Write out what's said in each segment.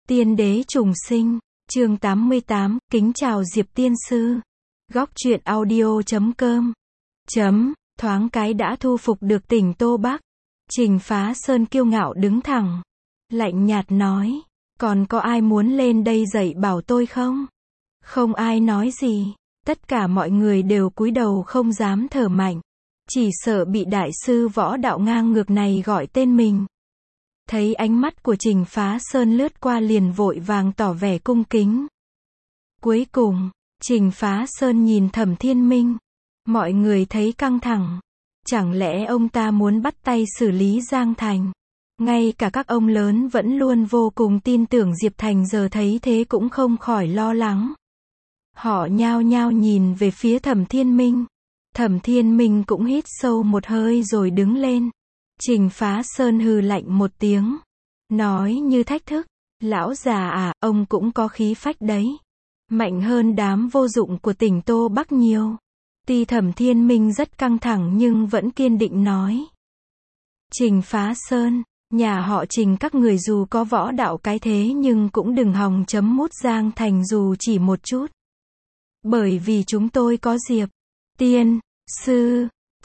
Tiên đế trùng sinh, chương 88, kính chào Diệp tiên sư. Góc truyện audio.com. Thoáng cái đã thu phục được tỉnh Tô Bắc. Trình Phá Sơn kiêu ngạo đứng thẳng. Lạnh nhạt nói, còn có ai muốn lên đây dạy bảo tôi không? Không ai nói gì. Tất cả mọi người đều cúi đầu không dám thở mạnh. Chỉ sợ bị đại sư võ đạo ngang ngược này gọi tên mình. Thấy ánh mắt của Trình Phá Sơn lướt qua liền vội vàng tỏ vẻ cung kính. Cuối cùng, Trình Phá Sơn nhìn Thẩm Thiên Minh. Mọi người thấy căng thẳng. Chẳng lẽ ông ta muốn bắt tay xử lý Giang Thành? Ngay cả các ông lớn vẫn luôn vô cùng tin tưởng Diệp Thành giờ thấy thế cũng không khỏi lo lắng. Họ nhao nhao nhìn về phía Thẩm Thiên Minh. Thẩm Thiên Minh cũng hít sâu một hơi rồi đứng lên. Trình Phá Sơn hừ lạnh một tiếng. Nói như thách thức. Lão già à, ông cũng có khí phách đấy. Mạnh hơn đám vô dụng của tỉnh Tô Bắc nhiều. Tuy Thẩm Thiên Minh rất căng thẳng nhưng vẫn kiên định nói. Trình Phá Sơn, nhà họ Trình các người dù có võ đạo cái thế nhưng cũng đừng hòng chấm mút Giang Thành dù chỉ một chút. Bởi vì chúng tôi có Diệp tiên sư,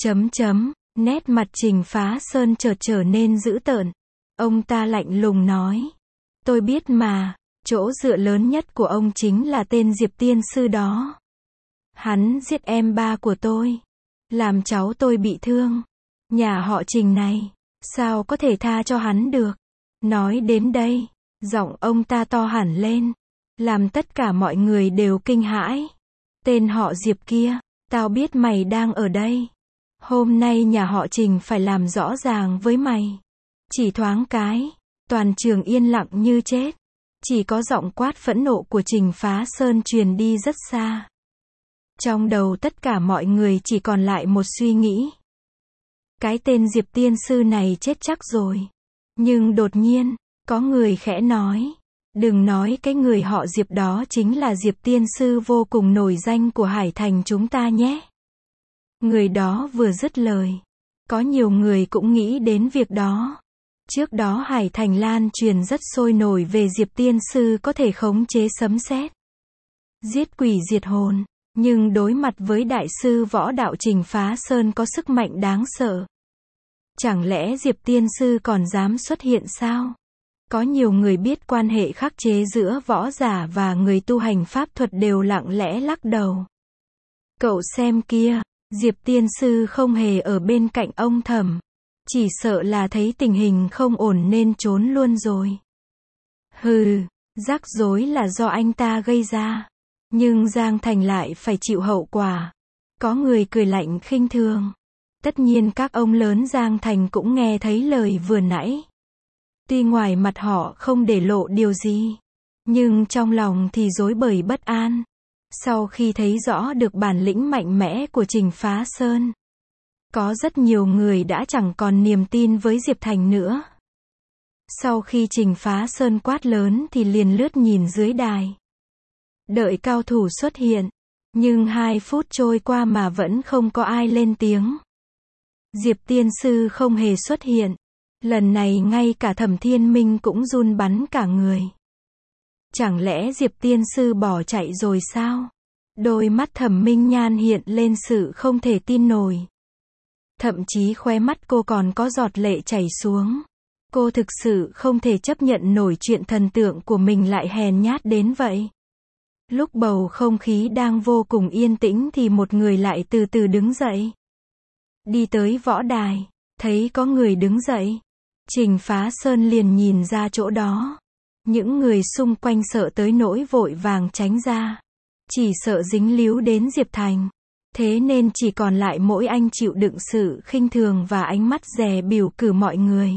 nét mặt Trình Phá Sơn chợt trở nên dữ tợn. Ông ta lạnh lùng nói. Tôi biết mà, chỗ dựa lớn nhất của ông chính là tên Diệp tiên sư đó. Hắn giết em ba của tôi. Làm cháu tôi bị thương. Nhà họ Trình này, sao có thể tha cho hắn được? Nói đến đây, giọng ông ta to hẳn lên. Làm tất cả mọi người đều kinh hãi. Tên họ Diệp kia, tao biết mày đang ở đây. Hôm nay nhà họ Trình phải làm rõ ràng với mày. Chỉ thoáng cái, toàn trường yên lặng như chết. Chỉ có giọng quát phẫn nộ của Trình Phá Sơn truyền đi rất xa. Trong đầu tất cả mọi người chỉ còn lại một suy nghĩ. Cái tên Diệp tiên sư này chết chắc rồi. Nhưng đột nhiên, có người khẽ nói. Đừng nói cái người họ Diệp đó chính là Diệp tiên sư vô cùng nổi danh của Hải Thành chúng ta nhé. Người đó vừa dứt lời. Có nhiều người cũng nghĩ đến việc đó. Trước đó Hải Thành lan truyền rất sôi nổi về Diệp tiên sư có thể khống chế sấm sét, giết quỷ diệt hồn. Nhưng đối mặt với đại sư võ đạo Trình Phá Sơn có sức mạnh đáng sợ. Chẳng lẽ Diệp tiên sư còn dám xuất hiện sao? Có nhiều người biết quan hệ khắc chế giữa võ giả và người tu hành pháp thuật đều lặng lẽ lắc đầu. Cậu xem kia, Diệp tiên sư không hề ở bên cạnh ông Thẩm. Chỉ sợ là thấy tình hình không ổn nên trốn luôn rồi. Hừ, rắc rối là do anh ta gây ra. Nhưng Giang Thành lại phải chịu hậu quả. Có người cười lạnh khinh thường. Tất nhiên các ông lớn Giang Thành cũng nghe thấy lời vừa nãy. Tuy ngoài mặt họ không để lộ điều gì, nhưng trong lòng thì rối bời bất an. Sau khi thấy rõ được bản lĩnh mạnh mẽ của Trình Phá Sơn, có rất nhiều người đã chẳng còn niềm tin với Diệp Thành nữa. Sau khi Trình Phá Sơn quát lớn thì liền lướt nhìn dưới đài. Đợi cao thủ xuất hiện. Nhưng 2 phút trôi qua mà vẫn không có ai lên tiếng. Diệp tiên sư không hề xuất hiện. Lần này ngay cả Thẩm Thiên Minh cũng run bắn cả người. Chẳng lẽ Diệp tiên sư bỏ chạy rồi sao? Đôi mắt Thẩm Minh Nhan hiện lên sự không thể tin nổi. Thậm chí khóe mắt cô còn có giọt lệ chảy xuống. Cô thực sự không thể chấp nhận nổi chuyện thần tượng của mình lại hèn nhát đến vậy. Lúc bầu không khí đang vô cùng yên tĩnh thì một người lại từ từ đứng dậy. Đi tới võ đài, thấy có người đứng dậy. Trình Phá Sơn liền nhìn ra chỗ đó. Những người xung quanh sợ tới nỗi vội vàng tránh ra. Chỉ sợ dính líu đến Diệp Thành. Thế nên chỉ còn lại mỗi anh chịu đựng sự khinh thường và ánh mắt dè bỉu cử mọi người.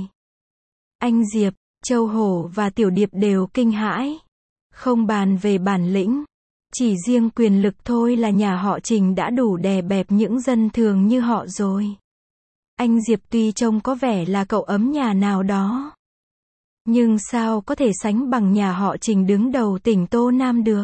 Anh Diệp, Châu Hổ và Tiểu Điệp đều kinh hãi. Không bàn về bản lĩnh, chỉ riêng quyền lực thôi là nhà họ Trình đã đủ đè bẹp những dân thường như họ rồi. Anh Diệp tuy trông có vẻ là cậu ấm nhà nào đó, nhưng sao có thể sánh bằng nhà họ Trình đứng đầu tỉnh Tô Nam được.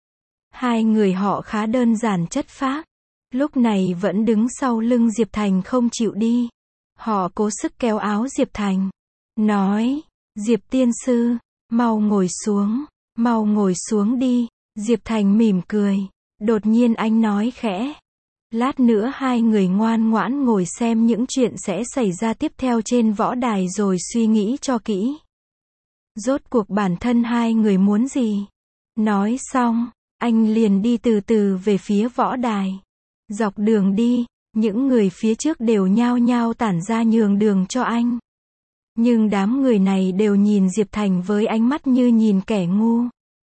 Hai người họ khá đơn giản chất phác, lúc này vẫn đứng sau lưng Diệp Thành không chịu đi. Họ cố sức kéo áo Diệp Thành, nói, Diệp tiên sư, Mau ngồi xuống đi. Diệp Thành mỉm cười. Đột nhiên anh nói khẽ. Lát nữa hai người ngoan ngoãn ngồi xem những chuyện sẽ xảy ra tiếp theo trên võ đài rồi suy nghĩ cho kỹ. Rốt cuộc bản thân hai người muốn gì? Nói xong, anh liền đi từ từ về phía võ đài. Dọc đường đi, những người phía trước đều nhao nhao tản ra nhường đường cho anh. Nhưng đám người này đều nhìn Diệp Thành với ánh mắt như nhìn kẻ ngu.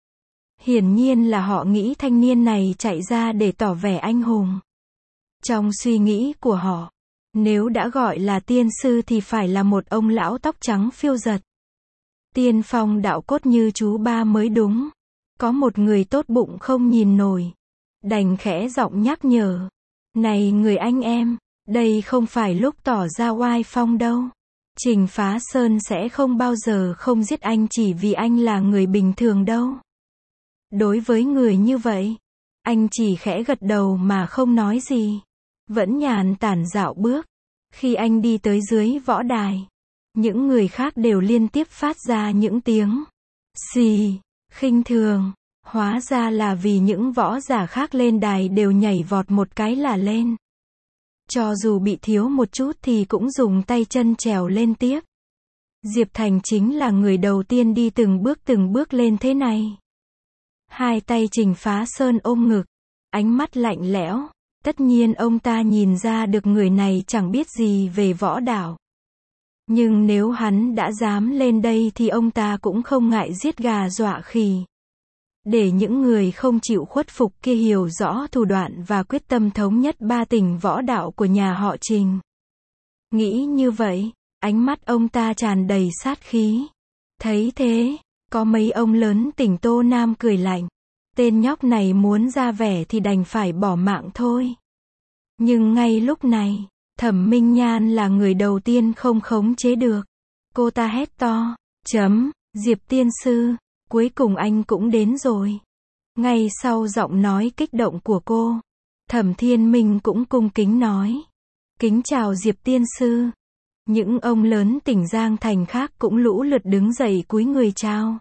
Hiển nhiên là họ nghĩ thanh niên này chạy ra để tỏ vẻ anh hùng. Trong suy nghĩ của họ, nếu đã gọi là tiên sư thì phải là một ông lão tóc trắng phiêu giật. Tiên phong đạo cốt như chú ba mới đúng. Có một người tốt bụng không nhìn nổi. Đành khẽ giọng nhắc nhở. Này người anh em, đây không phải lúc tỏ ra oai phong đâu. Trình Phá Sơn sẽ không bao giờ không giết anh chỉ vì anh là người bình thường đâu. Đối với người như vậy, anh chỉ khẽ gật đầu mà không nói gì. Vẫn nhàn tản dạo bước. Khi anh đi tới dưới võ đài, những người khác đều liên tiếp phát ra những tiếng xì, khinh thường. Hóa ra là vì những võ giả khác lên đài đều nhảy vọt một cái là lên. Cho dù bị thiếu một chút thì cũng dùng tay chân trèo lên tiếp. Diệp Thành chính là người đầu tiên đi từng bước lên thế này. Hai tay Trình Phá Sơn ôm ngực, ánh mắt lạnh lẽo. Tất nhiên ông ta nhìn ra được người này chẳng biết gì về võ đạo. Nhưng nếu hắn đã dám lên đây thì ông ta cũng không ngại giết gà dọa khỉ. Để những người không chịu khuất phục kia hiểu rõ thủ đoạn và quyết tâm thống nhất ba tỉnh võ đạo của nhà họ Trình. Nghĩ như vậy, ánh mắt ông ta tràn đầy sát khí. Thấy thế, có mấy ông lớn tỉnh Tô Nam cười lạnh. Tên nhóc này muốn ra vẻ thì đành phải bỏ mạng thôi. Nhưng ngay lúc này, Thẩm Minh Nhan là người đầu tiên không khống chế được. Cô ta hét to. Diệp tiên sư, cuối cùng anh cũng đến rồi. Ngay sau giọng nói kích động của cô, Thẩm Thiên Minh cũng cung kính nói. Kính chào Diệp tiên sư. Những ông lớn tỉnh Giang Thành khác cũng lũ lượt đứng dậy cúi người chào.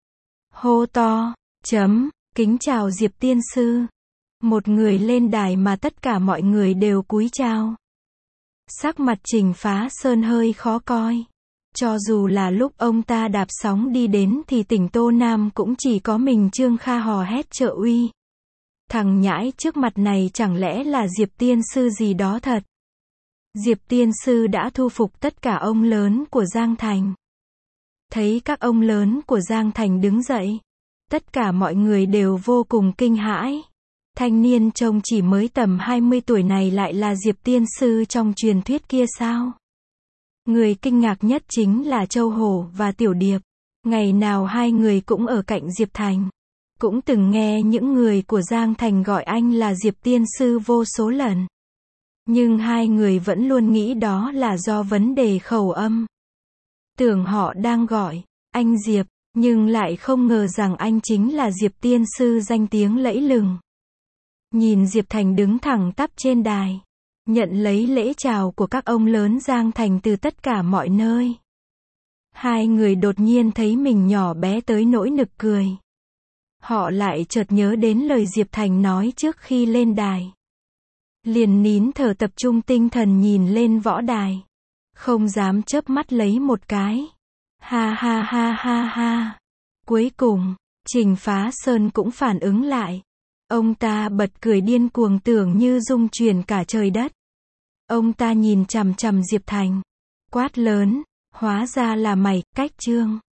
Hô to. Kính chào Diệp tiên sư. Một người lên đài mà tất cả mọi người đều cúi chào. Sắc mặt Trình Phá Sơn hơi khó coi. Cho dù là lúc ông ta đạp sóng đi đến thì tỉnh Tô Nam cũng chỉ có mình Trương Kha hò hét trợ uy. Thằng nhãi trước mặt này chẳng lẽ là Diệp tiên sư gì đó thật. Diệp tiên sư đã thu phục tất cả ông lớn của Giang Thành. Thấy các ông lớn của Giang Thành đứng dậy, tất cả mọi người đều vô cùng kinh hãi. Thanh niên trông chỉ mới tầm 20 tuổi này lại là Diệp tiên sư trong truyền thuyết kia sao? Người kinh ngạc nhất chính là Châu Hổ và Tiểu Điệp. Ngày nào hai người cũng ở cạnh Diệp Thành. Cũng từng nghe những người của Giang Thành gọi anh là Diệp tiên sư vô số lần. Nhưng hai người vẫn luôn nghĩ đó là do vấn đề khẩu âm. Tưởng họ đang gọi anh Diệp, nhưng lại không ngờ rằng anh chính là Diệp tiên sư danh tiếng lẫy lừng. Nhìn Diệp Thành đứng thẳng tắp trên đài, nhận lấy lễ chào của các ông lớn Giang Thành từ tất cả mọi nơi. Hai người đột nhiên thấy mình nhỏ bé tới nỗi nực cười. Họ lại chợt nhớ đến lời Diệp Thành nói trước khi lên đài. Liền nín thở tập trung tinh thần nhìn lên võ đài. Không dám chớp mắt lấy một cái. Ha ha ha ha ha. Cuối cùng, Trình Phá Sơn cũng phản ứng lại. Ông ta bật cười điên cuồng tưởng như rung chuyển cả trời đất. Ông ta nhìn chằm chằm Diệp Thành. Quát lớn. Hóa ra là mày, Cách Trương.